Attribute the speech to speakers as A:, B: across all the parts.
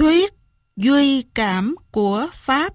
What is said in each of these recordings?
A: Thuyết duy cảm của Pháp.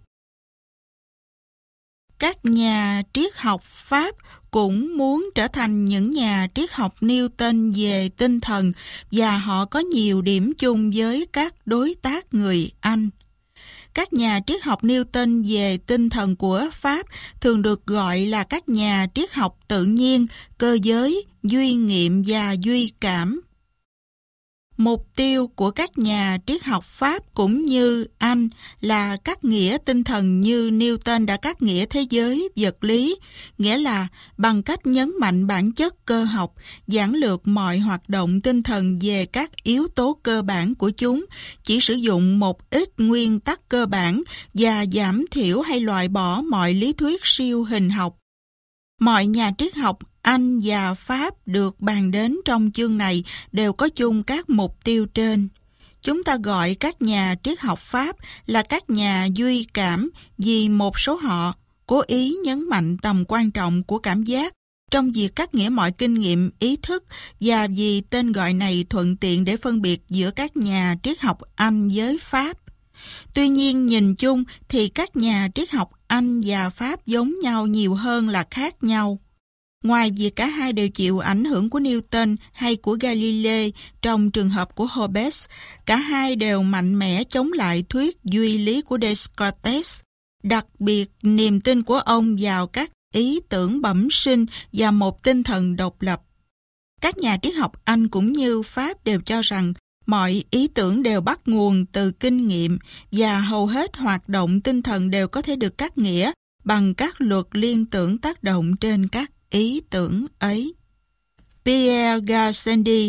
A: Các nhà triết học Pháp cũng muốn trở thành những nhà triết học Newton về tinh thần và họ có nhiều điểm chung với các đối tác người Anh. Các nhà triết học Newton về tinh thần của Pháp thường được gọi là các nhà triết học tự nhiên, cơ giới, duy nghiệm và duy cảm. Mục tiêu của các nhà triết học Pháp cũng như Anh là cắt nghĩa tinh thần như Newton đã cắt nghĩa thế giới vật lý, nghĩa là bằng cách nhấn mạnh bản chất cơ học, giản lược mọi hoạt động tinh thần về các yếu tố cơ bản của chúng, chỉ sử dụng một ít nguyên tắc cơ bản và giảm thiểu hay loại bỏ mọi lý thuyết siêu hình học. Mọi nhà triết học Anh và Pháp được bàn đến trong chương này đều có chung các mục tiêu trên. Chúng ta gọi các nhà triết học Pháp là các nhà duy cảm vì một số họ cố ý nhấn mạnh tầm quan trọng của cảm giác trong việc cắt nghĩa mọi kinh nghiệm ý thức và vì tên gọi này thuận tiện để phân biệt giữa các nhà triết học Anh với Pháp. Tuy nhiên nhìn chung thì các nhà triết học Anh và Pháp giống nhau nhiều hơn là khác nhau. Ngoài việc cả hai đều chịu ảnh hưởng của Newton hay của Galilei trong trường hợp của Hobbes, cả hai đều mạnh mẽ chống lại thuyết duy lý của Descartes, đặc biệt niềm tin của ông vào các ý tưởng bẩm sinh và một tinh thần độc lập. Các nhà triết học Anh cũng như Pháp đều cho rằng mọi ý tưởng đều bắt nguồn từ kinh nghiệm và hầu hết hoạt động tinh thần đều có thể được cắt nghĩa bằng các luật liên tưởng tác động trên các ý tưởng ấy. Pierre Gassendi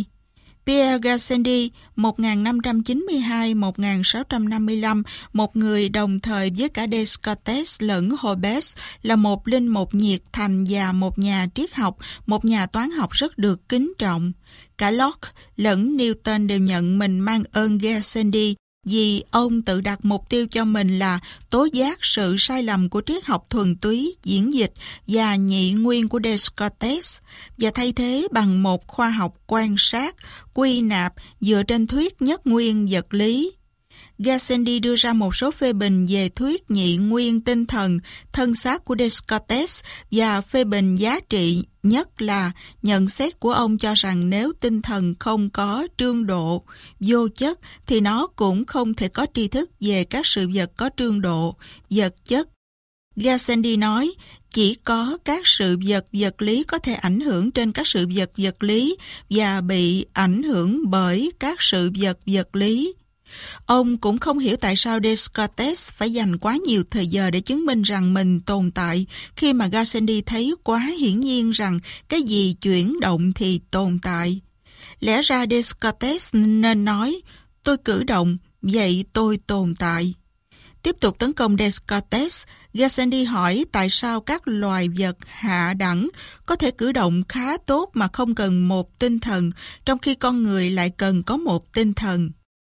A: 1592-1655, một người đồng thời với cả Descartes lẫn Hobbes, là một linh mục nhiệt thành và một nhà triết học, một nhà toán học rất được kính trọng. Cả Locke lẫn Newton đều nhận mình mang ơn Gassendi vì ông tự đặt mục tiêu cho mình là tố giác sự sai lầm của triết học thuần túy, diễn dịch và nhị nguyên của Descartes và thay thế bằng một khoa học quan sát, quy nạp dựa trên thuyết nhất nguyên vật lý. Gassendi đưa ra một số phê bình về thuyết nhị nguyên tinh thần, thân xác của Descartes và phê bình giá trị nhất là nhận xét của ông cho rằng nếu tinh thần không có trương độ, vô chất thì nó cũng không thể có tri thức về các sự vật có trương độ, vật chất. Gassendi nói, chỉ có các sự vật vật lý có thể ảnh hưởng trên các sự vật vật lý và bị ảnh hưởng bởi các sự vật vật lý. Ông cũng không hiểu tại sao Descartes phải dành quá nhiều thời giờ để chứng minh rằng mình tồn tại khi mà Gassendi thấy quá hiển nhiên rằng cái gì chuyển động thì tồn tại. Lẽ ra Descartes nên nói, tôi cử động, vậy tôi tồn tại. Tiếp tục tấn công Descartes, Gassendi hỏi tại sao các loài vật hạ đẳng có thể cử động khá tốt mà không cần một tinh thần, trong khi con người lại cần có một tinh thần.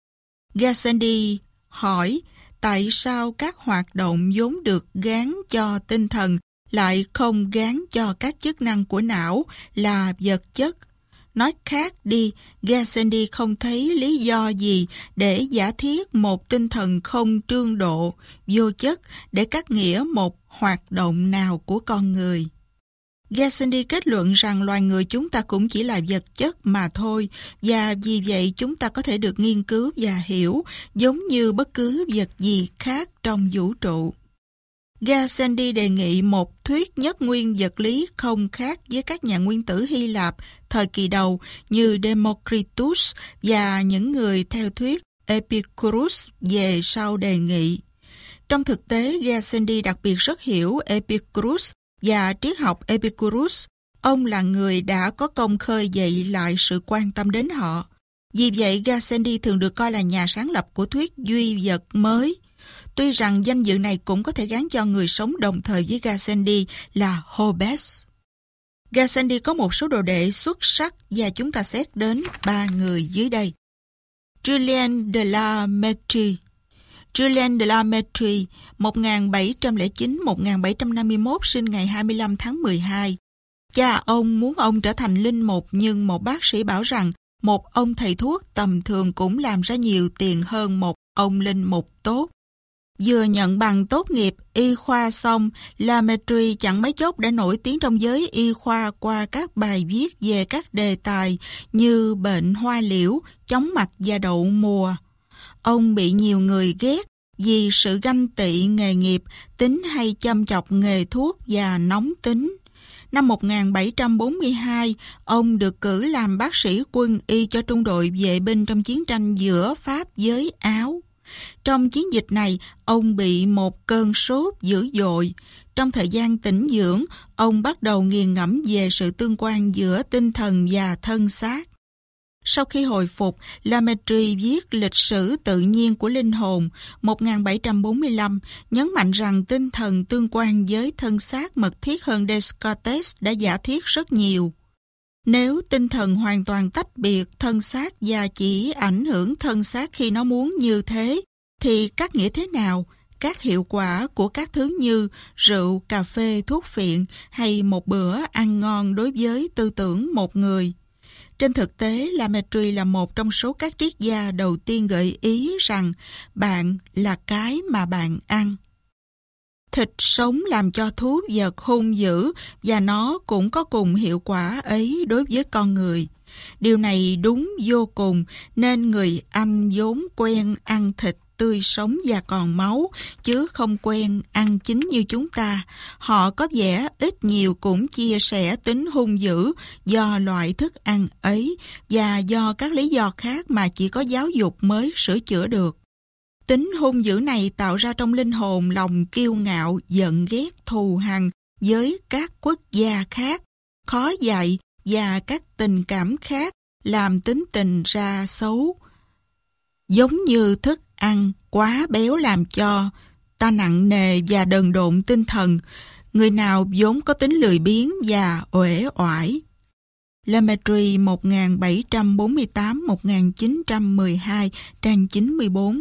A: Gassendi hỏi tại sao các hoạt động vốn được gán cho tinh thần lại không gán cho các chức năng của não là vật chất. Nói khác đi, Gassendi không thấy lý do gì để giả thiết một tinh thần không trương độ, vô chất để cắt nghĩa một hoạt động nào của con người. Gassendi kết luận rằng loài người chúng ta cũng chỉ là vật chất mà thôi và vì vậy chúng ta có thể được nghiên cứu và hiểu giống như bất cứ vật gì khác trong vũ trụ. Gassendi đề nghị một thuyết nhất nguyên vật lý không khác với các nhà nguyên tử Hy Lạp thời kỳ đầu như Democritus và những người theo thuyết Epicurus về sau đề nghị. Trong thực tế, Gassendi đặc biệt rất hiểu Epicurus và triết học Epicurus. Ông là người đã có công khơi dậy lại sự quan tâm đến họ. Vì vậy, Gassendi thường được coi là nhà sáng lập của thuyết duy vật mới. Tuy rằng danh dự này cũng có thể gán cho người sống đồng thời với Gassendi là Hobbes. Gassendi có một số đồ đệ xuất sắc và chúng ta xét đến 3 người dưới đây. Julien de la Mettrie. Julien de la Mettrie, 1709-1751, sinh ngày 25 tháng 12. Cha ông muốn ông trở thành linh mục nhưng một bác sĩ bảo rằng một ông thầy thuốc tầm thường cũng làm ra nhiều tiền hơn một ông linh mục tốt. Vừa nhận bằng tốt nghiệp y khoa xong, Lametrie chẳng mấy chốc đã nổi tiếng trong giới y khoa qua các bài viết về các đề tài như bệnh hoa liễu, chóng mặt và đậu mùa. Ông bị nhiều người ghét vì sự ganh tị nghề nghiệp, tính hay chăm chọc nghề thuốc và nóng tính. Năm 1742, ông được cử làm bác sĩ quân y cho trung đội vệ binh trong chiến tranh giữa Pháp với Áo. Trong chiến dịch này, ông bị một cơn sốt dữ dội. Trong thời gian tĩnh dưỡng, ông bắt đầu nghiền ngẫm về sự tương quan giữa tinh thần và thân xác. Sau khi hồi phục, Lametrie viết Lịch sử tự nhiên của linh hồn 1745, nhấn mạnh rằng tinh thần tương quan với thân xác mật thiết hơn Descartes đã giả thiết rất nhiều. Nếu tinh thần hoàn toàn tách biệt thân xác và chỉ ảnh hưởng thân xác khi nó muốn như thế, thì các nghĩa thế nào, các hiệu quả của các thứ như rượu, cà phê, thuốc phiện hay một bữa ăn ngon đối với tư tưởng một người? Trên thực tế, Lametrie là một trong số các triết gia đầu tiên gợi ý rằng bạn là cái mà bạn ăn. Thịt sống làm cho thú vật hung dữ và nó cũng có cùng hiệu quả ấy đối với con người. Điều này đúng vô cùng nên người Anh vốn quen ăn thịt tươi sống và còn máu, chứ không quen ăn chín như chúng ta. Họ có vẻ ít nhiều cũng chia sẻ tính hung dữ do loại thức ăn ấy và do các lý do khác mà chỉ có giáo dục mới sửa chữa được. Tính hung dữ này tạo ra trong linh hồn lòng kiêu ngạo, giận ghét, thù hằn với các quốc gia khác, khó dạy và các tình cảm khác làm tính tình ra xấu. Giống như thức ăn quá béo làm cho ta nặng nề và đần độn tinh thần, người nào vốn có tính lười biếng và uể oải. Lametrie 1748-1912, trang 94.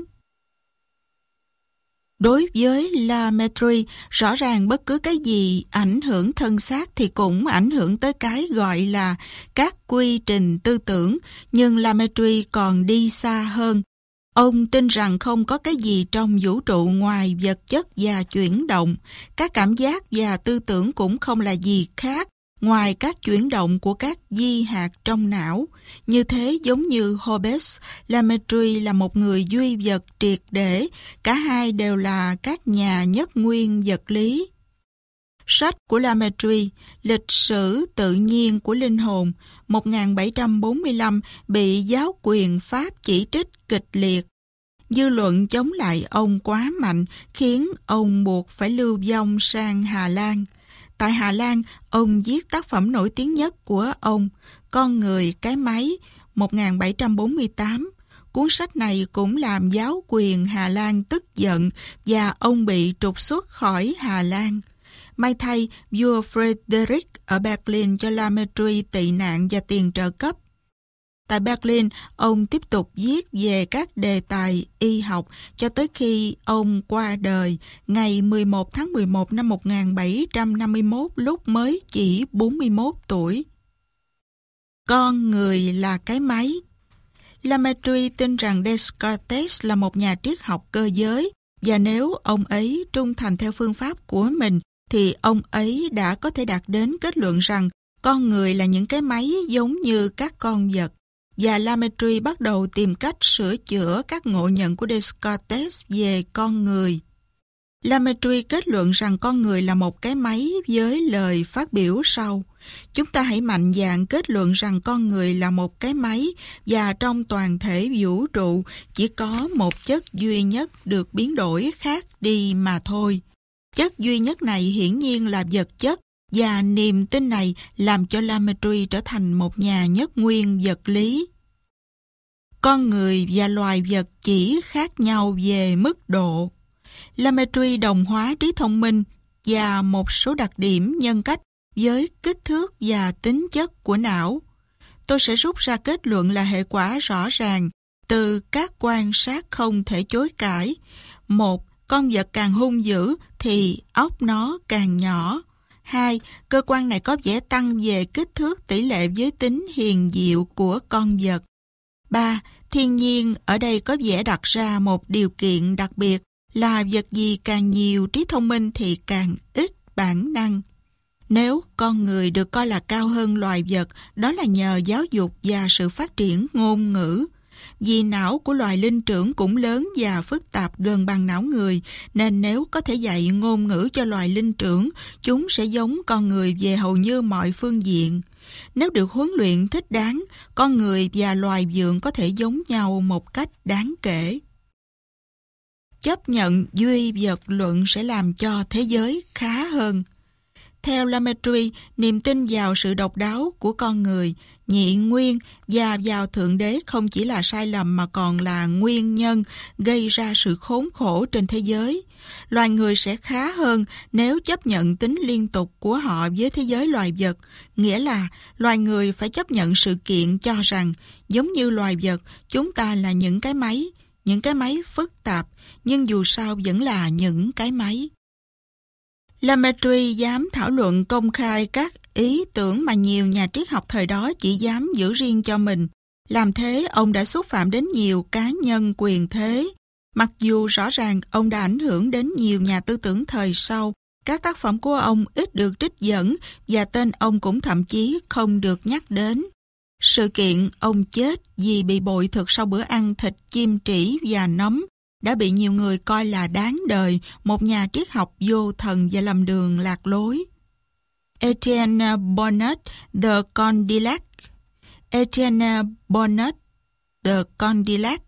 A: Đối với Lametrie, rõ ràng bất cứ cái gì ảnh hưởng thân xác thì cũng ảnh hưởng tới cái gọi là các quy trình tư tưởng, nhưng Lametrie còn đi xa hơn. Ông tin rằng không có cái gì trong vũ trụ ngoài vật chất và chuyển động. Các cảm giác và tư tưởng cũng không là gì khác ngoài các chuyển động của các vi hạt trong não. Như thế, giống như Hobbes, Lametrie là một người duy vật triệt để. Cả hai đều là các nhà nhất nguyên vật lý. Sách của Lametrie, Lịch sử tự nhiên của linh hồn 1745, bị giáo quyền Pháp chỉ trích kịch liệt. Dư luận chống lại ông quá mạnh khiến ông buộc phải lưu vong sang Hà Lan. Tại Hà Lan, ông viết tác phẩm nổi tiếng nhất của ông, Con người cái máy 1748. Cuốn sách này cũng làm giáo quyền Hà Lan tức giận và ông bị trục xuất khỏi Hà Lan. May thay, vua Frederick ở Berlin cho Lametrie tị nạn và tiền trợ cấp. Tại Berlin, ông tiếp tục viết về các đề tài y học cho tới khi ông qua đời ngày 11 tháng 11 năm 1751 lúc mới chỉ 41 tuổi. Con người là cái máy. Lametrie tin rằng Descartes là một nhà triết học cơ giới và nếu ông ấy trung thành theo phương pháp của mình thì ông ấy đã có thể đạt đến kết luận rằng con người là những cái máy giống như các con vật. Và Lametrie bắt đầu tìm cách sửa chữa các ngộ nhận của Descartes về con người. Lametrie kết luận rằng con người là một cái máy với lời phát biểu sau: chúng ta hãy mạnh dạn kết luận rằng con người là một cái máy và trong toàn thể vũ trụ chỉ có một chất duy nhất được biến đổi khác đi mà thôi. Chất duy nhất này hiển nhiên là vật chất và niềm tin này làm cho Lametrie trở thành một nhà nhất nguyên vật lý. Con người và loài vật chỉ khác nhau về mức độ. Lametrie đồng hóa trí thông minh và một số đặc điểm nhân cách với kích thước và tính chất của não. Tôi sẽ rút ra kết luận là hệ quả rõ ràng từ các quan sát không thể chối cãi. 1. Con vật càng hung dữ thì óc nó càng nhỏ. 2. Cơ quan này có vẻ tăng về kích thước tỷ lệ với tính hiền diệu của con vật. 3. Thiên nhiên ở đây có vẻ đặt ra một điều kiện đặc biệt là vật gì càng nhiều trí thông minh thì càng ít bản năng. Nếu con người được coi là cao hơn loài vật, đó là nhờ giáo dục và sự phát triển ngôn ngữ. Vì não của loài linh trưởng cũng lớn và phức tạp gần bằng não người, nên nếu có thể dạy ngôn ngữ cho loài linh trưởng, chúng sẽ giống con người về hầu như mọi phương diện. Nếu được huấn luyện thích đáng, con người và loài vượn có thể giống nhau một cách đáng kể. Chấp nhận duy vật luận sẽ làm cho thế giới khá hơn. Theo Lametrie, niềm tin vào sự độc đáo của con người, nhị nguyên và vào Thượng Đế không chỉ là sai lầm mà còn là nguyên nhân gây ra sự khốn khổ trên thế giới. Loài người sẽ khá hơn nếu chấp nhận tính liên tục của họ với thế giới loài vật, nghĩa là loài người phải chấp nhận sự kiện cho rằng, giống như loài vật, chúng ta là những cái máy phức tạp, nhưng dù sao vẫn là những cái máy. Lametrie dám thảo luận công khai các ý tưởng mà nhiều nhà triết học thời đó chỉ dám giữ riêng cho mình. Làm thế, ông đã xúc phạm đến nhiều cá nhân quyền thế. Mặc dù rõ ràng ông đã ảnh hưởng đến nhiều nhà tư tưởng thời sau, các tác phẩm của ông ít được trích dẫn và tên ông cũng thậm chí không được nhắc đến. Sự kiện ông chết vì bị bội thực sau bữa ăn thịt chim trĩ và nấm đã bị nhiều người coi là đáng đời một nhà triết học vô thần và lầm đường lạc lối. Etienne Bonnot de Condillac. Etienne Bonnot de Condillac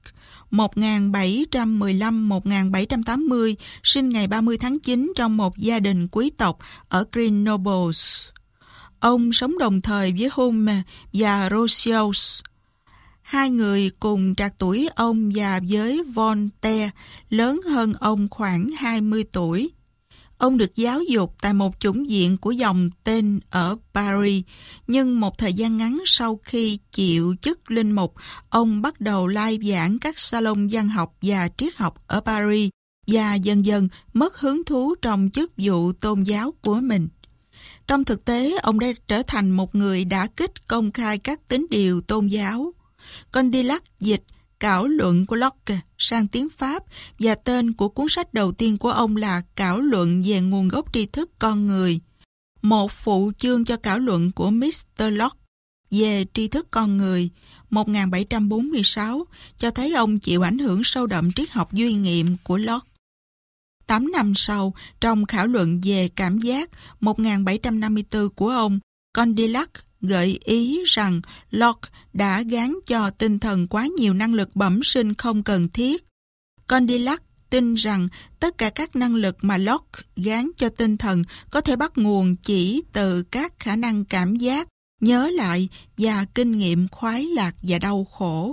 A: 1715-1780, sinh ngày 30 tháng 9 trong một gia đình quý tộc ở Grenoble. Ông sống đồng thời với Hume và Rousseau. Hai người cùng trạc tuổi ông và với Voltaire, lớn hơn ông khoảng 20 tuổi. Ông được giáo dục tại một chủng viện của dòng tên ở Paris, nhưng một thời gian ngắn sau khi chịu chức linh mục, ông bắt đầu lai giảng các salon văn học và triết học ở Paris và dần dần mất hứng thú trong chức vụ tôn giáo của mình. Trong thực tế, ông đã trở thành một người đã kích công khai các tín điều tôn giáo. Condillac dịch Cảo luận của Locke sang tiếng Pháp và tên của cuốn sách đầu tiên của ông là Cảo luận về nguồn gốc tri thức con người. Một phụ chương cho Cảo luận của Mr. Locke về tri thức con người 1746 cho thấy ông chịu ảnh hưởng sâu đậm triết học duy nghiệm của Locke. 8 năm sau, trong Khảo luận về cảm giác 1754 của ông, Condillac gợi ý rằng Locke đã gán cho tinh thần quá nhiều năng lực bẩm sinh không cần thiết. Condillac tin rằng tất cả các năng lực mà Locke gán cho tinh thần có thể bắt nguồn chỉ từ các khả năng cảm giác, nhớ lại và kinh nghiệm khoái lạc và đau khổ.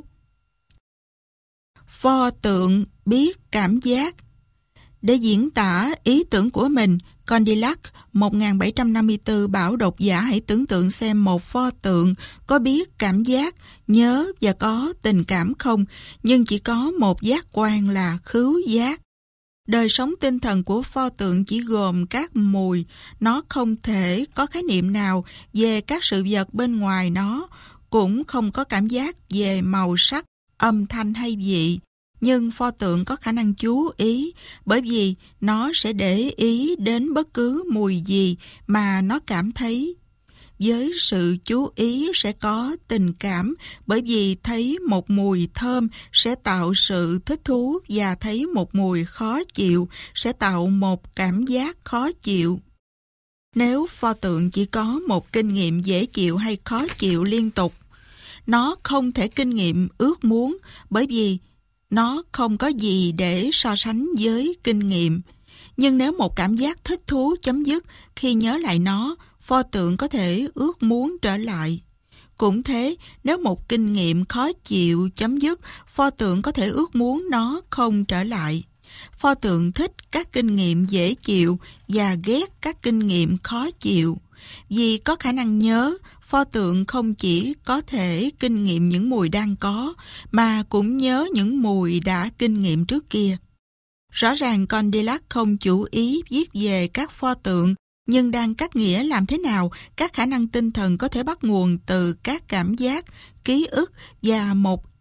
A: Pho tượng biết cảm giác. Để diễn tả ý tưởng của mình, Condillac 1754 bảo độc giả hãy tưởng tượng xem một pho tượng có biết cảm giác, nhớ và có tình cảm không, nhưng chỉ có một giác quan là khứu giác. Đời sống tinh thần của pho tượng chỉ gồm các mùi, nó không thể có khái niệm nào về các sự vật bên ngoài nó, cũng không có cảm giác về màu sắc, âm thanh hay vị. Nhưng pho tượng có khả năng chú ý, bởi vì nó sẽ để ý đến bất cứ mùi gì mà nó cảm thấy. Với sự chú ý sẽ có tình cảm, bởi vì thấy một mùi thơm sẽ tạo sự thích thú và thấy một mùi khó chịu sẽ tạo một cảm giác khó chịu. Nếu pho tượng chỉ có một kinh nghiệm dễ chịu hay khó chịu liên tục, nó không thể kinh nghiệm ước muốn, bởi vì nó không có gì để so sánh với kinh nghiệm. Nhưng nếu một cảm giác thích thú chấm dứt, khi nhớ lại nó, pho tượng có thể ước muốn trở lại. Cũng thế, nếu một kinh nghiệm khó chịu chấm dứt, pho tượng có thể ước muốn nó không trở lại. Pho tượng thích các kinh nghiệm dễ chịu và ghét các kinh nghiệm khó chịu. Vì có khả năng nhớ, pho tượng không chỉ có thể kinh nghiệm những mùi đang có, mà cũng nhớ những mùi đã kinh nghiệm trước kia. Rõ ràng Condillac không chủ ý viết về các pho tượng, nhưng đang cắt nghĩa làm thế nào các khả năng tinh thần có thể bắt nguồn từ các cảm giác, ký ức và một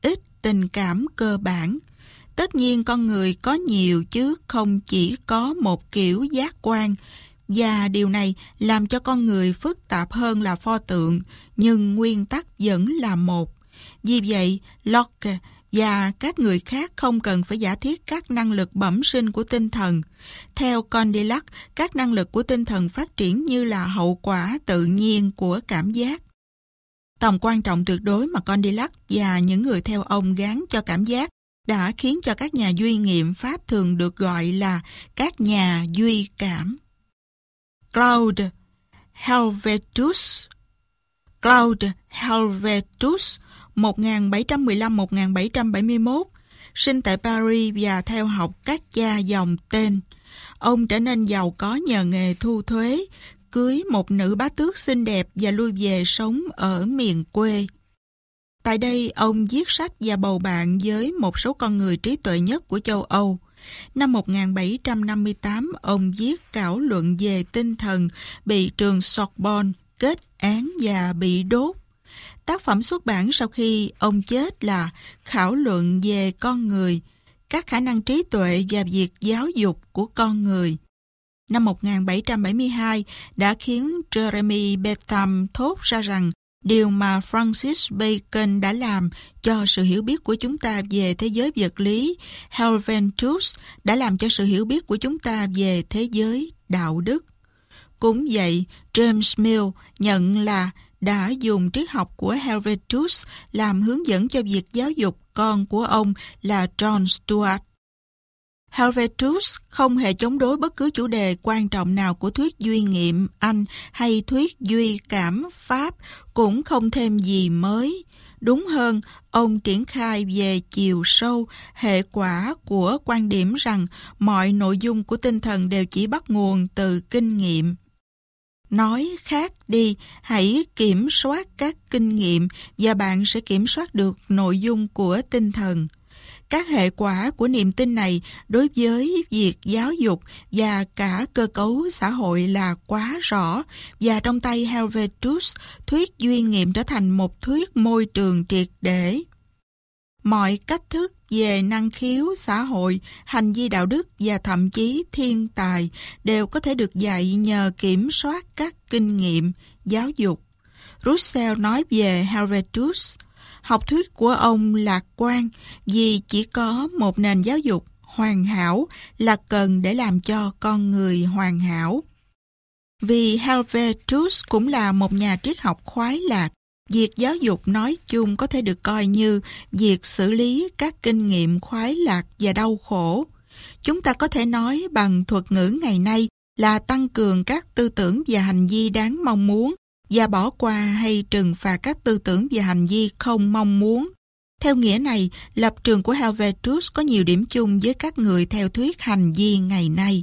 A: ít tình cảm cơ bản. Tất nhiên con người có nhiều chứ không chỉ có một kiểu giác quan, và điều này làm cho con người phức tạp hơn là pho tượng, nhưng nguyên tắc vẫn là một. Vì vậy, Locke và các người khác không cần phải giả thiết các năng lực bẩm sinh của tinh thần. Theo Condillac, các năng lực của tinh thần phát triển như là hậu quả tự nhiên của cảm giác. Tầm quan trọng tuyệt đối mà Condillac và những người theo ông gán cho cảm giác đã khiến cho các nhà duy nghiệm Pháp thường được gọi là các nhà duy cảm. Claude Helvetius 1715-1771, sinh tại Paris và theo học các cha dòng tên. Ông trở nên giàu có nhờ nghề thu thuế, cưới một nữ bá tước xinh đẹp và lui về sống ở miền quê. Tại đây, ông viết sách và bầu bạn với một số con người trí tuệ nhất của châu Âu. Năm 1758, ông viết khảo luận về tinh thần, bị trường Sorbonne kết án và bị đốt. Tác phẩm xuất bản sau khi ông chết là Khảo luận về con người, các khả năng trí tuệ và việc giáo dục của con người. Năm 1772 đã khiến Jeremy Bentham thốt ra rằng điều mà Francis Bacon đã làm cho sự hiểu biết của chúng ta về thế giới vật lý, Helvetius đã làm cho sự hiểu biết của chúng ta về thế giới đạo đức. Cũng vậy, James Mill nhận là đã dùng triết học của Helvetius làm hướng dẫn cho việc giáo dục con của ông là John Stuart. Helvetius không hề chống đối bất cứ chủ đề quan trọng nào của thuyết duy nghiệm Anh hay thuyết duy cảm Pháp, cũng không thêm gì mới. Đúng hơn, ông triển khai về chiều sâu, hệ quả của quan điểm rằng mọi nội dung của tinh thần đều chỉ bắt nguồn từ kinh nghiệm. Nói khác đi, hãy kiểm soát các kinh nghiệm và bạn sẽ kiểm soát được nội dung của tinh thần. Các hệ quả của niềm tin này đối với việc giáo dục và cả cơ cấu xã hội là quá rõ, và trong tay Helvetius, thuyết duy nghiệm trở thành một thuyết môi trường triệt để. Mọi cách thức về năng khiếu xã hội, hành vi đạo đức và thậm chí thiên tài đều có thể được dạy nhờ kiểm soát các kinh nghiệm giáo dục. Russell nói về Helvetius, học thuyết của ông lạc quan vì chỉ có một nền giáo dục hoàn hảo là cần để làm cho con người hoàn hảo. Vì Helvetius cũng là một nhà triết học khoái lạc, việc giáo dục nói chung có thể được coi như việc xử lý các kinh nghiệm khoái lạc và đau khổ. Chúng ta có thể nói bằng thuật ngữ ngày nay là tăng cường các tư tưởng và hành vi đáng mong muốn và bỏ qua hay trừng phạt các tư tưởng và hành vi không mong muốn. Theo nghĩa này, lập trường của Helvetius có nhiều điểm chung với các người theo thuyết hành vi ngày nay.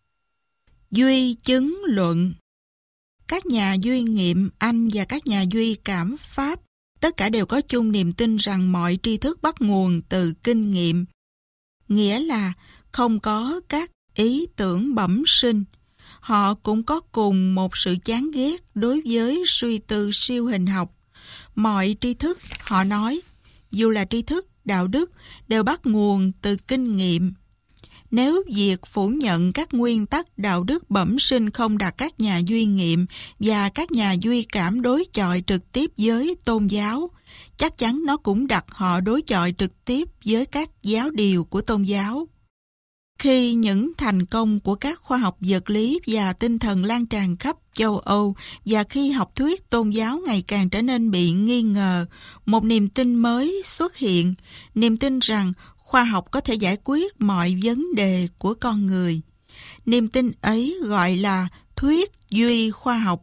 A: Duy chứng luận. Các nhà duy nghiệm Anh và các nhà duy cảm Pháp tất cả đều có chung niềm tin rằng mọi tri thức bắt nguồn từ kinh nghiệm, nghĩa là không có các ý tưởng bẩm sinh. Họ cũng có cùng một sự chán ghét đối với suy tư siêu hình học. Mọi tri thức, họ nói, dù là tri thức, đạo đức, đều bắt nguồn từ kinh nghiệm. Nếu việc phủ nhận các nguyên tắc đạo đức bẩm sinh không đặt các nhà duy nghiệm và các nhà duy cảm đối chọi trực tiếp với tôn giáo, chắc chắn nó cũng đặt họ đối chọi trực tiếp với các giáo điều của tôn giáo. Khi những thành công của các khoa học vật lý và tinh thần lan tràn khắp châu Âu và khi học thuyết tôn giáo ngày càng trở nên bị nghi ngờ, một niềm tin mới xuất hiện, niềm tin rằng khoa học có thể giải quyết mọi vấn đề của con người. Niềm tin ấy gọi là thuyết duy khoa học.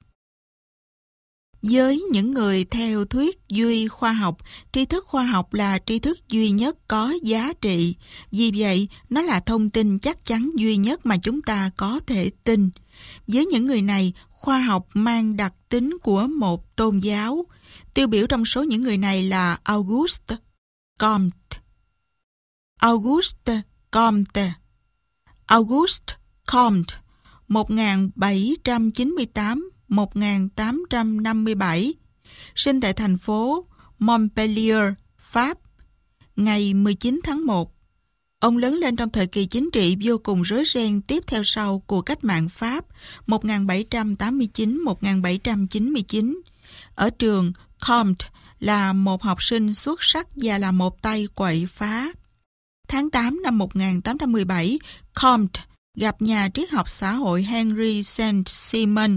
A: Với những người theo thuyết duy khoa học, tri thức khoa học là tri thức duy nhất có giá trị. Vì vậy, nó là thông tin chắc chắn duy nhất mà chúng ta có thể tin. Với những người này, khoa học mang đặc tính của một tôn giáo. Tiêu biểu trong số những người này là Auguste Comte. Auguste Comte 1897, sinh tại thành phố Montpellier, Pháp, ngày 19 tháng 1. Ông lớn lên trong thời kỳ chính trị vô cùng rối ren tiếp theo sau của cách mạng Pháp 1789-1799. Ở trường, Comte là một học sinh xuất sắc và là một tay quậy phá. Tháng 8 năm 1817, Comte gặp nhà triết học xã hội Henry Saint-Simon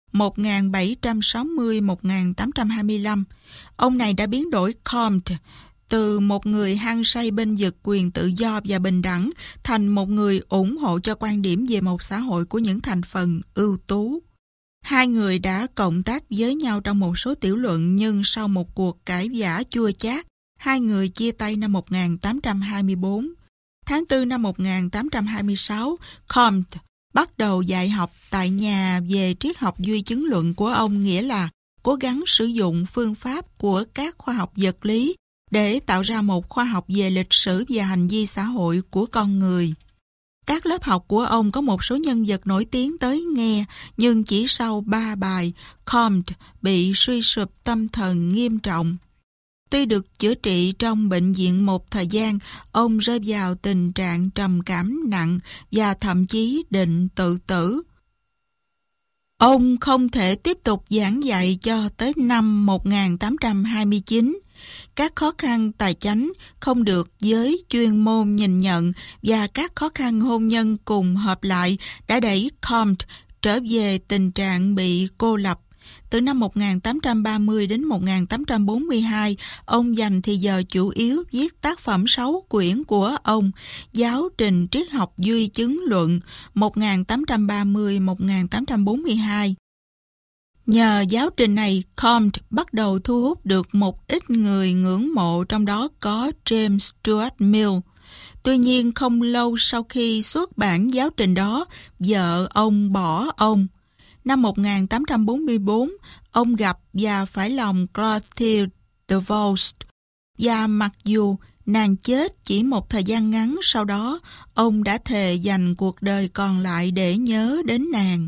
A: 1760-1825. Ông này đã biến đổi Comte từ một người hăng say bênh vực quyền tự do và bình đẳng thành một người ủng hộ cho quan điểm về một xã hội của những thành phần ưu tú. Hai người đã cộng tác với nhau trong một số tiểu luận, nhưng sau một cuộc cãi vã chua chát, hai người chia tay năm 1824. Tháng 4 năm 1826, Comte bắt đầu dạy học tại nhà về triết học duy chứng luận của ông, nghĩa là cố gắng sử dụng phương pháp của các khoa học vật lý để tạo ra một khoa học về lịch sử và hành vi xã hội của con người. Các lớp học của ông có một số nhân vật nổi tiếng tới nghe, nhưng chỉ sau 3 bài, Comte bị suy sụp tâm thần nghiêm trọng. Tuy được chữa trị trong bệnh viện một thời gian, ông rơi vào tình trạng trầm cảm nặng và thậm chí định tự tử. Ông không thể tiếp tục giảng dạy cho tới năm 1829. Các khó khăn tài chánh không được giới chuyên môn nhìn nhận và các khó khăn hôn nhân cùng hợp lại đã đẩy Comte trở về tình trạng bị cô lập. Từ năm 1830 đến 1842, ông dành thời giờ chủ yếu viết tác phẩm 6 quyển của ông, Giáo trình triết học duy chứng luận 1830-1842. Nhờ giáo trình này, Comte bắt đầu thu hút được một ít người ngưỡng mộ, trong đó có James Stuart Mill. Tuy nhiên, không lâu sau khi xuất bản giáo trình đó, vợ ông bỏ ông. Năm 1844, ông gặp và phải lòng Clotilde de Vaux, và mặc dù nàng chết chỉ một thời gian ngắn sau đó, ông đã thề dành cuộc đời còn lại để nhớ đến nàng.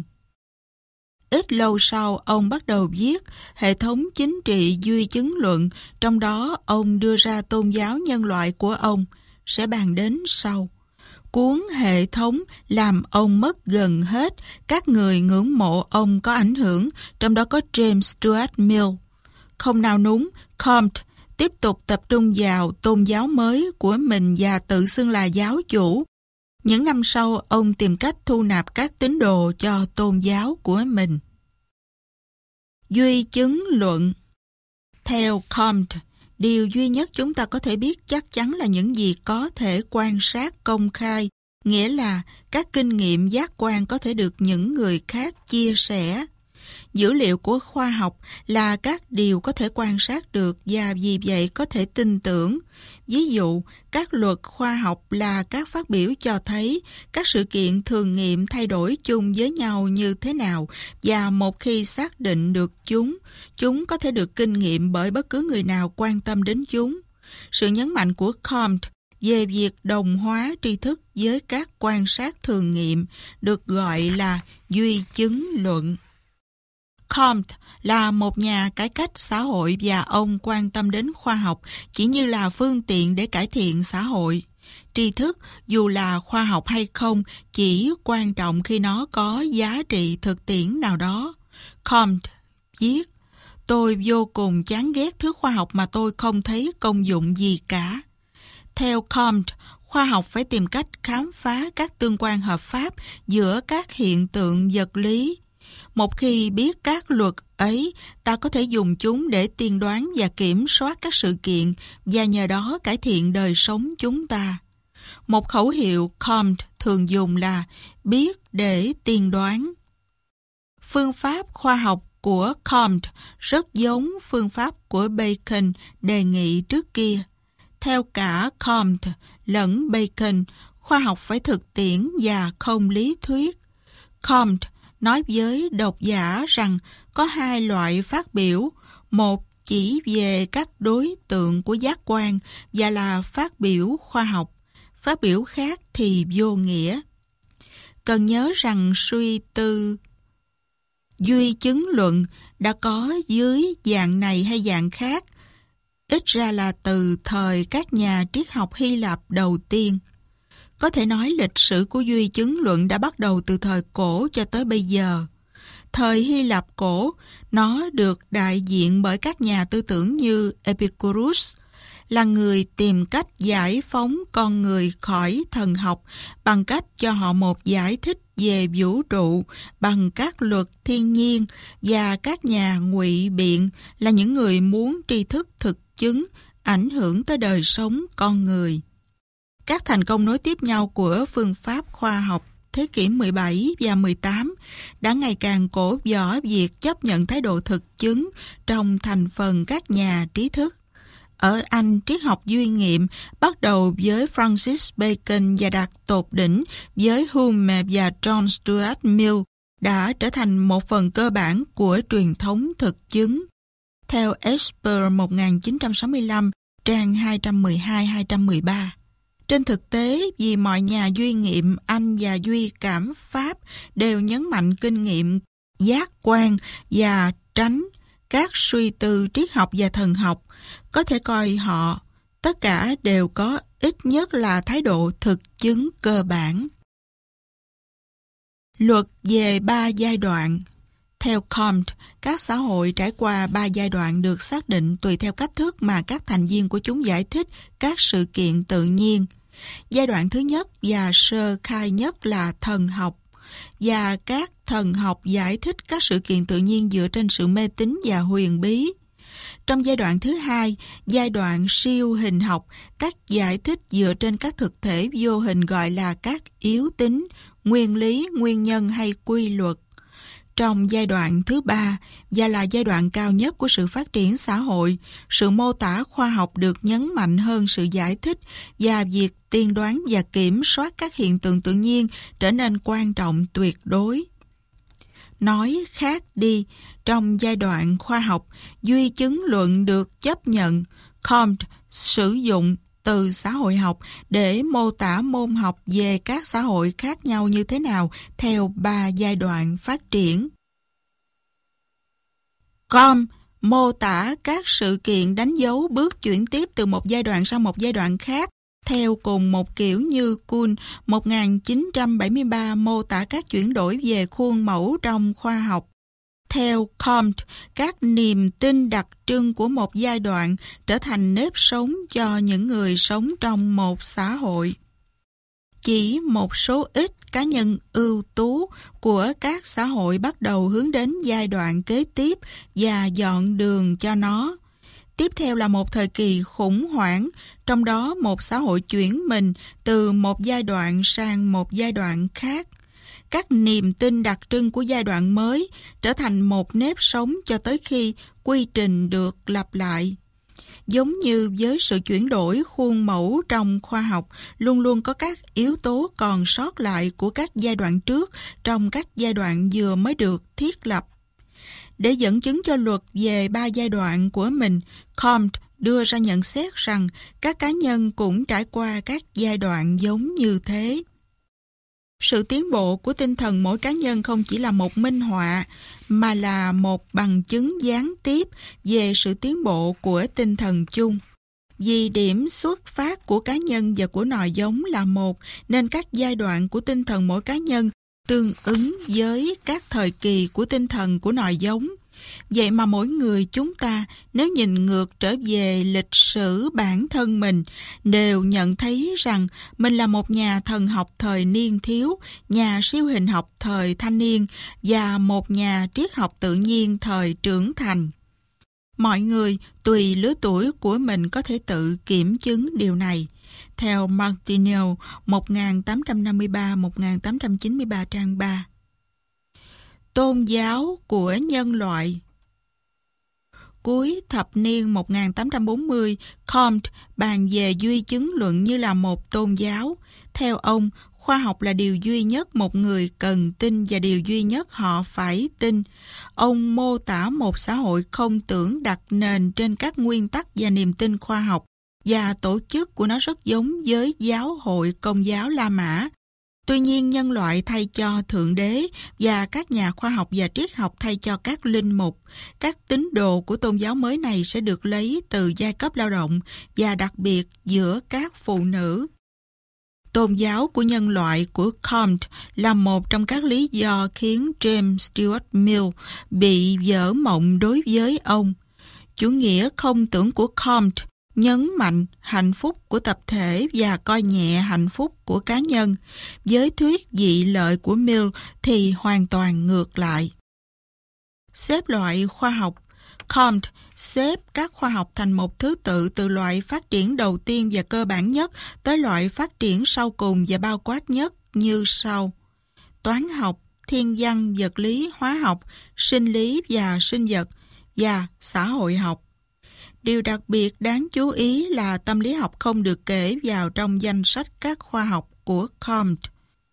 A: Ít lâu sau, ông bắt đầu viết Hệ thống chính trị duy chứng luận, trong đó ông đưa ra tôn giáo nhân loại của ông, sẽ bàn đến sau. Cuốn Hệ thống làm ông mất gần hết các người ngưỡng mộ ông có ảnh hưởng, trong đó có James Stuart Mill. Không nào núng, Comte tiếp tục tập trung vào tôn giáo mới của mình và tự xưng là giáo chủ. Những năm sau, ông tìm cách thu nạp các tín đồ cho tôn giáo của mình. Duy chứng luận. Theo Comte, điều duy nhất chúng ta có thể biết chắc chắn là những gì có thể quan sát công khai, nghĩa là các kinh nghiệm giác quan có thể được những người khác chia sẻ. Dữ liệu của khoa học là các điều có thể quan sát được và vì vậy có thể tin tưởng. Ví dụ, các luật khoa học là các phát biểu cho thấy các sự kiện thường nghiệm thay đổi chung với nhau như thế nào, và một khi xác định được chúng có thể được kinh nghiệm bởi bất cứ người nào quan tâm đến chúng. Sự nhấn mạnh của Comte về việc đồng hóa tri thức với các quan sát thường nghiệm được gọi là duy chứng luận. Comte là một nhà cải cách xã hội và ông quan tâm đến khoa học chỉ như là phương tiện để cải thiện xã hội. Tri thức, dù là khoa học hay không, chỉ quan trọng khi nó có giá trị thực tiễn nào đó. Comte viết, tôi vô cùng chán ghét thứ khoa học mà tôi không thấy công dụng gì cả. Theo Comte, khoa học phải tìm cách khám phá các tương quan hợp pháp giữa các hiện tượng vật lý. Một khi biết các luật ấy, ta có thể dùng chúng để tiên đoán và kiểm soát các sự kiện và nhờ đó cải thiện đời sống chúng ta. Một khẩu hiệu Comte thường dùng là biết để tiên đoán. Phương pháp khoa học của Comte rất giống phương pháp của Bacon đề nghị trước kia. Theo cả Comte lẫn Bacon, khoa học phải thực tiễn và không lý thuyết. Comte nói với độc giả rằng có hai loại phát biểu, một chỉ về các đối tượng của giác quan và là phát biểu khoa học, phát biểu khác thì vô nghĩa. Cần nhớ rằng suy tư duy chứng luận đã có dưới dạng này hay dạng khác, ít ra là từ thời các nhà triết học Hy Lạp đầu tiên. Có thể nói lịch sử của duy chứng luận đã bắt đầu từ thời cổ cho tới bây giờ. Thời Hy Lạp cổ, nó được đại diện bởi các nhà tư tưởng như Epicurus, là người tìm cách giải phóng con người khỏi thần học bằng cách cho họ một giải thích về vũ trụ bằng các luật thiên nhiên, và các nhà ngụy biện là những người muốn tri thức thực chứng ảnh hưởng tới đời sống con người. Các thành công nối tiếp nhau của phương pháp khoa học thế kỷ 17 và 18 đã ngày càng cổ võ việc chấp nhận thái độ thực chứng trong thành phần các nhà trí thức. Ở Anh, triết học duy nghiệm bắt đầu với Francis Bacon và đạt tột đỉnh với Hume và John Stuart Mill đã trở thành một phần cơ bản của truyền thống thực chứng. Theo Esper 1965, trang 212-213. Trên thực tế, vì mọi nhà duy nghiệm Anh và duy cảm Pháp đều nhấn mạnh kinh nghiệm giác quan và tránh các suy tư triết học và thần học, có thể coi họ tất cả đều có ít nhất là thái độ thực chứng cơ bản. Luật về 3 giai đoạn. Theo Comte, các xã hội trải qua 3 giai đoạn được xác định tùy theo cách thức mà các thành viên của chúng giải thích các sự kiện tự nhiên. Giai đoạn thứ nhất và sơ khai nhất là thần học, và các thần học giải thích các sự kiện tự nhiên dựa trên sự mê tín và huyền bí. Trong giai đoạn thứ hai, giai đoạn siêu hình học, các giải thích dựa trên các thực thể vô hình gọi là các yếu tính, nguyên lý, nguyên nhân hay quy luật. Trong giai đoạn thứ ba, và là giai đoạn cao nhất của sự phát triển xã hội, sự mô tả khoa học được nhấn mạnh hơn sự giải thích, và việc tiên đoán và kiểm soát các hiện tượng tự nhiên trở nên quan trọng tuyệt đối. Nói khác đi, trong giai đoạn khoa học, duy chứng luận được chấp nhận. Comte sử dụng từ xã hội học để mô tả môn học về các xã hội khác nhau như thế nào theo 3 giai đoạn phát triển. Comte mô tả các sự kiện đánh dấu bước chuyển tiếp từ một giai đoạn sang một giai đoạn khác theo cùng một kiểu như Kuhn 1973 mô tả các chuyển đổi về khuôn mẫu trong khoa học. Theo Comte, các niềm tin đặc trưng của một giai đoạn trở thành nếp sống cho những người sống trong một xã hội. Chỉ một số ít cá nhân ưu tú của các xã hội bắt đầu hướng đến giai đoạn kế tiếp và dọn đường cho nó. Tiếp theo là một thời kỳ khủng hoảng, trong đó một xã hội chuyển mình từ một giai đoạn sang một giai đoạn khác. Các niềm tin đặc trưng của giai đoạn mới trở thành một nếp sống cho tới khi quy trình được lặp lại. Giống như với sự chuyển đổi khuôn mẫu trong khoa học, luôn luôn có các yếu tố còn sót lại của các giai đoạn trước trong các giai đoạn vừa mới được thiết lập. Để dẫn chứng cho luật về 3 giai đoạn của mình, Comte đưa ra nhận xét rằng các cá nhân cũng trải qua các giai đoạn giống như thế. Sự tiến bộ của tinh thần mỗi cá nhân không chỉ là một minh họa, mà là một bằng chứng gián tiếp về sự tiến bộ của tinh thần chung. Vì điểm xuất phát của cá nhân và của nòi giống là một, nên các giai đoạn của tinh thần mỗi cá nhân tương ứng với các thời kỳ của tinh thần của nòi giống. Vậy mà mỗi người chúng ta, nếu nhìn ngược trở về lịch sử bản thân mình, đều nhận thấy rằng mình là một nhà thần học thời niên thiếu, nhà siêu hình học thời thanh niên và một nhà triết học tự nhiên thời trưởng thành. Mọi người, tùy lứa tuổi của mình có thể tự kiểm chứng điều này. Theo Martineau, 1853-1893 trang 3. Tôn giáo của nhân loại. Cuối thập niên 1840, Comte bàn về duy chứng luận như là một tôn giáo. Theo ông, khoa học là điều duy nhất một người cần tin và điều duy nhất họ phải tin. Ông mô tả một xã hội không tưởng đặt nền trên các nguyên tắc và niềm tin khoa học, và tổ chức của nó rất giống với giáo hội Công giáo La Mã. Tuy nhiên, nhân loại thay cho Thượng Đế và các nhà khoa học và triết học thay cho các linh mục. Các tín đồ của tôn giáo mới này sẽ được lấy từ giai cấp lao động và đặc biệt giữa các phụ nữ. Tôn giáo của nhân loại của Comte là một trong các lý do khiến James Stuart Mill bị vỡ mộng đối với ông. Chủ nghĩa không tưởng của Comte nhấn mạnh hạnh phúc của tập thể và coi nhẹ hạnh phúc của cá nhân. Với thuyết vị lợi của Mill thì hoàn toàn ngược lại. Xếp loại khoa học. Comte xếp các khoa học thành một thứ tự từ loại phát triển đầu tiên và cơ bản nhất tới loại phát triển sau cùng và bao quát nhất như sau: toán học, thiên văn, vật lý, hóa học, sinh lý và sinh vật, và xã hội học. Điều đặc biệt đáng chú ý là tâm lý học không được kể vào trong danh sách các khoa học của Comte.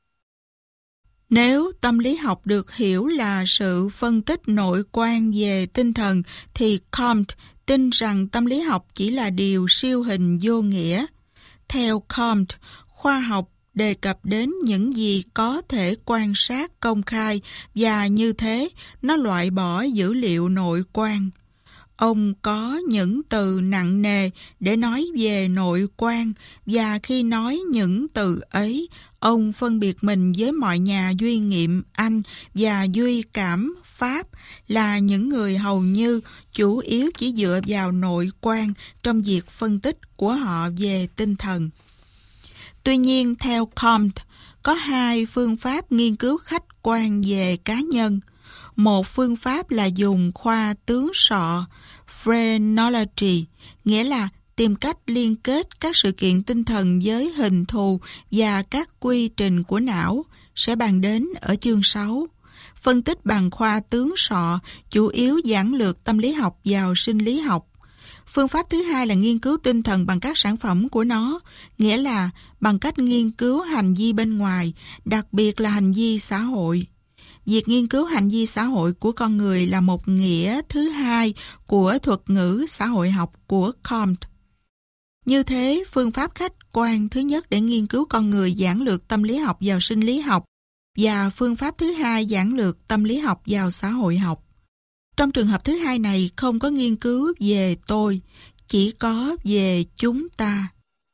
A: Nếu tâm lý học được hiểu là sự phân tích nội quan về tinh thần, thì Comte tin rằng tâm lý học chỉ là điều siêu hình vô nghĩa. Theo Comte, khoa học đề cập đến những gì có thể quan sát công khai và như thế nó loại bỏ dữ liệu nội quan. Ông có những từ nặng nề để nói về nội quan, và khi nói những từ ấy, ông phân biệt mình với mọi nhà duy nghiệm Anh và duy cảm Pháp là những người hầu như chủ yếu chỉ dựa vào nội quan trong việc phân tích của họ về tinh thần. Tuy nhiên, theo Comte, có hai phương pháp nghiên cứu khách quan về cá nhân. Một phương pháp là dùng khoa tướng sọ, phrenology, nghĩa là tìm cách liên kết các sự kiện tinh thần với hình thù và các quy trình của não, sẽ bàn đến ở chương 6. Phân tích bằng khoa tướng sọ chủ yếu giảng lược tâm lý học vào sinh lý học. Phương pháp thứ hai là nghiên cứu tinh thần bằng các sản phẩm của nó, nghĩa là bằng cách nghiên cứu hành vi bên ngoài, đặc biệt là hành vi xã hội. Việc nghiên cứu hành vi xã hội của con người là một nghĩa thứ hai của thuật ngữ xã hội học của Comte. Như thế, phương pháp khách quan thứ nhất để nghiên cứu con người giảng lược tâm lý học vào sinh lý học, và phương pháp thứ hai giảng lược tâm lý học vào xã hội học. Trong trường hợp thứ hai này không có nghiên cứu về tôi, chỉ có về chúng ta.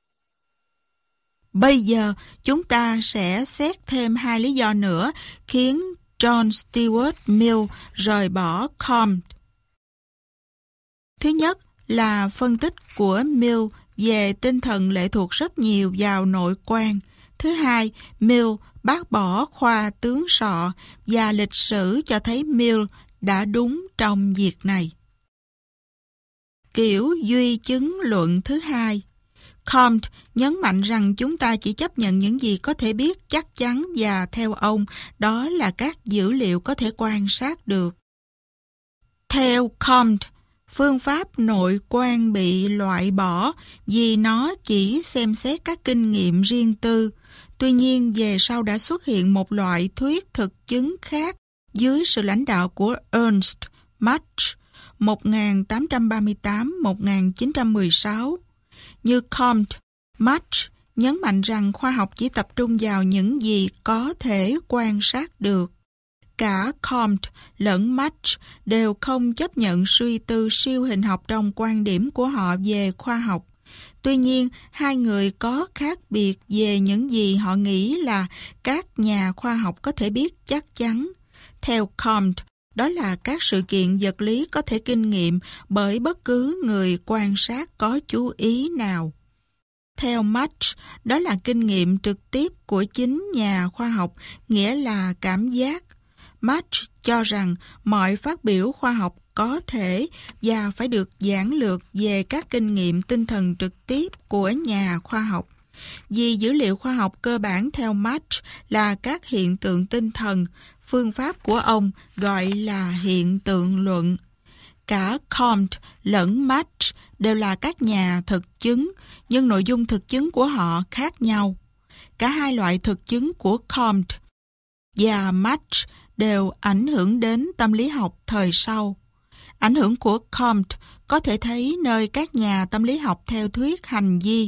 A: Bây giờ chúng ta sẽ xét thêm hai lý do nữa khiến John Stuart Mill rời bỏ Comte. Thứ nhất là phân tích của Mill về tinh thần lệ thuộc rất nhiều vào nội quan. Thứ hai, Mill bác bỏ khoa tướng sọ, và lịch sử cho thấy Mill đã đúng trong việc này. Kiểu duy chứng luận thứ hai. Comte nhấn mạnh rằng chúng ta chỉ chấp nhận những gì có thể biết chắc chắn, và theo ông, đó là các dữ liệu có thể quan sát được. Theo Comte, phương pháp nội quan bị loại bỏ vì nó chỉ xem xét các kinh nghiệm riêng tư. Tuy nhiên, về sau đã xuất hiện một loại thuyết thực chứng khác dưới sự lãnh đạo của Ernst Mach 1838-1916. Như Comte, Mach nhấn mạnh rằng khoa học chỉ tập trung vào những gì có thể quan sát được. Cả Comte lẫn Mach đều không chấp nhận suy tư siêu hình học trong quan điểm của họ về khoa học. Tuy nhiên, hai người có khác biệt về những gì họ nghĩ là các nhà khoa học có thể biết chắc chắn. Theo Comte, đó là các sự kiện vật lý có thể kinh nghiệm bởi bất cứ người quan sát có chú ý nào. Theo Mach, đó là kinh nghiệm trực tiếp của chính nhà khoa học, nghĩa là cảm giác. Mach cho rằng mọi phát biểu khoa học có thể và phải được giảng lược về các kinh nghiệm tinh thần trực tiếp của nhà khoa học. Vì dữ liệu khoa học cơ bản theo Mach là các hiện tượng tinh thần, phương pháp của ông gọi là hiện tượng luận. Cả Comte lẫn Mach đều là các nhà thực chứng, nhưng nội dung thực chứng của họ khác nhau. Cả hai loại thực chứng của Comte và Mach đều ảnh hưởng đến tâm lý học thời sau. Ảnh hưởng của Comte có thể thấy nơi các nhà tâm lý học theo thuyết hành vi.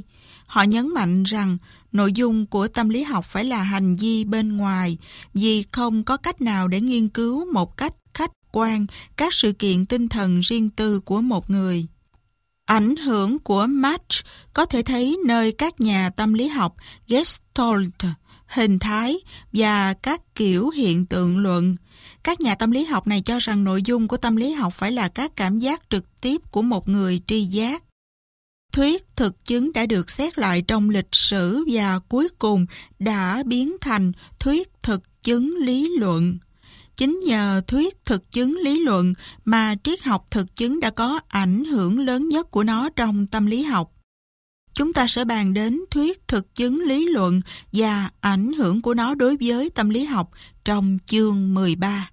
A: Họ nhấn mạnh rằng nội dung của tâm lý học phải là hành vi bên ngoài, vì không có cách nào để nghiên cứu một cách khách quan các sự kiện tinh thần riêng tư của một người. Ảnh hưởng của Marx có thể thấy nơi các nhà tâm lý học Gestalt, hình thái và các kiểu hiện tượng luận. Các nhà tâm lý học này cho rằng nội dung của tâm lý học phải là các cảm giác trực tiếp của một người tri giác. Thuyết thực chứng đã được xét lại trong lịch sử và cuối cùng đã biến thành thuyết thực chứng lý luận. Chính nhờ thuyết thực chứng lý luận mà triết học thực chứng đã có ảnh hưởng lớn nhất của nó trong tâm lý học. Chúng ta sẽ bàn đến thuyết thực chứng lý luận và ảnh hưởng của nó đối với tâm lý học trong chương 13.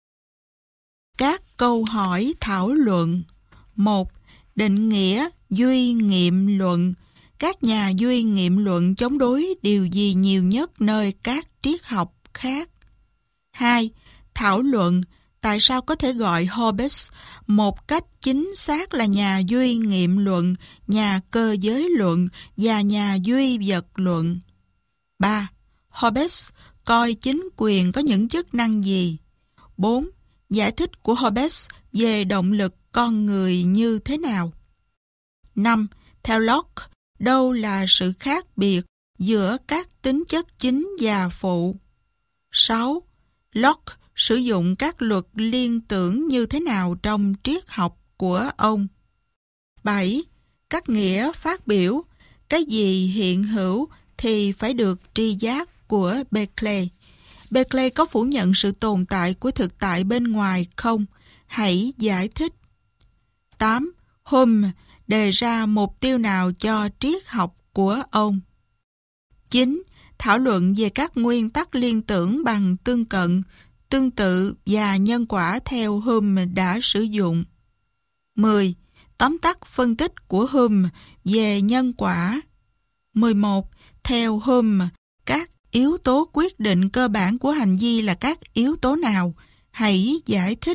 A: Các câu hỏi thảo luận. 1. Định nghĩa duy nghiệm luận. Các nhà duy nghiệm luận chống đối điều gì nhiều nhất nơi các triết học khác? 2. Thảo luận tại sao có thể gọi Hobbes một cách chính xác là nhà duy nghiệm luận, nhà cơ giới luận và nhà duy vật luận. 3. Hobbes coi chính quyền có những chức năng gì? 4. Giải thích của Hobbes về động lực con người như thế nào? 5. Theo Locke, đâu là sự khác biệt giữa các tính chất chính và phụ? 6. Locke sử dụng các luật liên tưởng như thế nào trong triết học của ông? 7. Các nghĩa phát biểu, cái gì hiện hữu thì phải được tri giác của Berkeley. Berkeley có phủ nhận sự tồn tại của thực tại bên ngoài không? Hãy giải thích. 8. Hume đề ra mục tiêu nào cho triết học của ông? 9. Thảo luận về các nguyên tắc liên tưởng bằng tương cận, tương tự và nhân quả theo Hume đã sử dụng. 10. Tóm tắt phân tích của Hume về nhân quả. 11. Theo Hume, các yếu tố quyết định cơ bản của hành vi là các yếu tố nào? Hãy giải thích.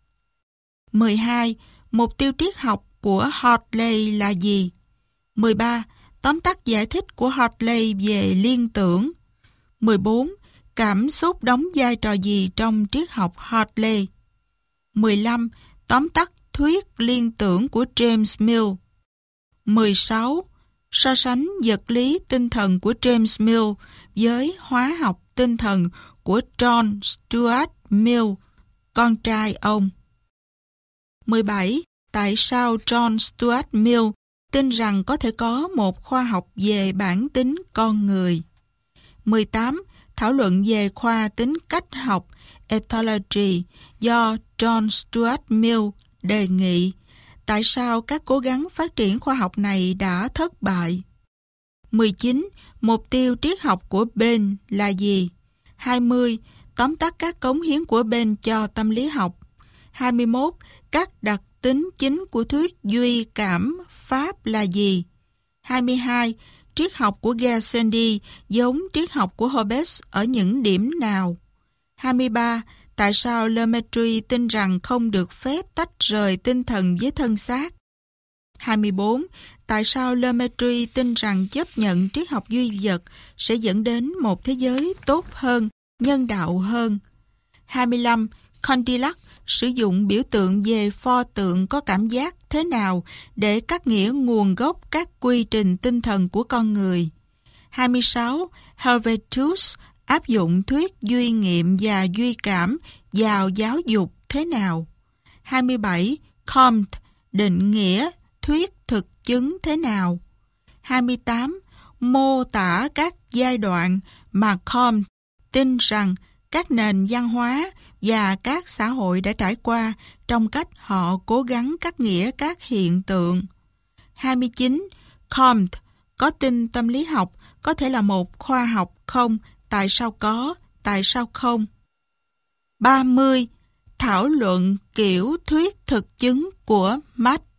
A: 12. Mục tiêu triết học của Hartley là gì? 13. Tóm tắt giải thích của Hartley về liên tưởng. 14. Cảm xúc đóng vai trò gì trong triết học Hartley? 15. Tóm tắt thuyết liên tưởng của James Mill. 16. So sánh vật lý tinh thần của James Mill với hóa học tinh thần của John Stuart Mill, con trai ông. 17. Tại sao John Stuart Mill tin rằng có thể có một khoa học về bản tính con người? 18. Thảo luận về khoa tính cách học ethology do John Stuart Mill đề nghị. Tại sao các cố gắng phát triển khoa học này đã thất bại? 19. Mục tiêu triết học của Ben là gì? 20. Tóm tắt các cống hiến của Ben cho tâm lý học. 21. Các đặc tính chính của thuyết duy cảm pháp là gì? 22. Triết học của Gassendi giống triết học của Hobbes ở những điểm nào? 23. Tại sao Lemaitre tin rằng không được phép tách rời tinh thần với thân xác? 24. Tại sao Lemaitre tin rằng chấp nhận triết học duy vật sẽ dẫn đến một thế giới tốt hơn, nhân đạo hơn? 25. Condillac sử dụng biểu tượng về pho tượng có cảm giác thế nào để cắt nghĩa nguồn gốc các quy trình tinh thần của con người? 26. Helvetius áp dụng thuyết duy nghiệm và duy cảm vào giáo dục thế nào? 27. Comte định nghĩa thuyết thực chứng thế nào? 28. Mô tả các giai đoạn mà Comte tin rằng các nền văn hóa và các xã hội đã trải qua trong cách họ cố gắng cắt nghĩa các hiện tượng. 29. Comte có tin tâm lý học có thể là một khoa học không? Tại sao có? Tại sao không? 30. Thảo luận kiểu thuyết thực chứng của Marx.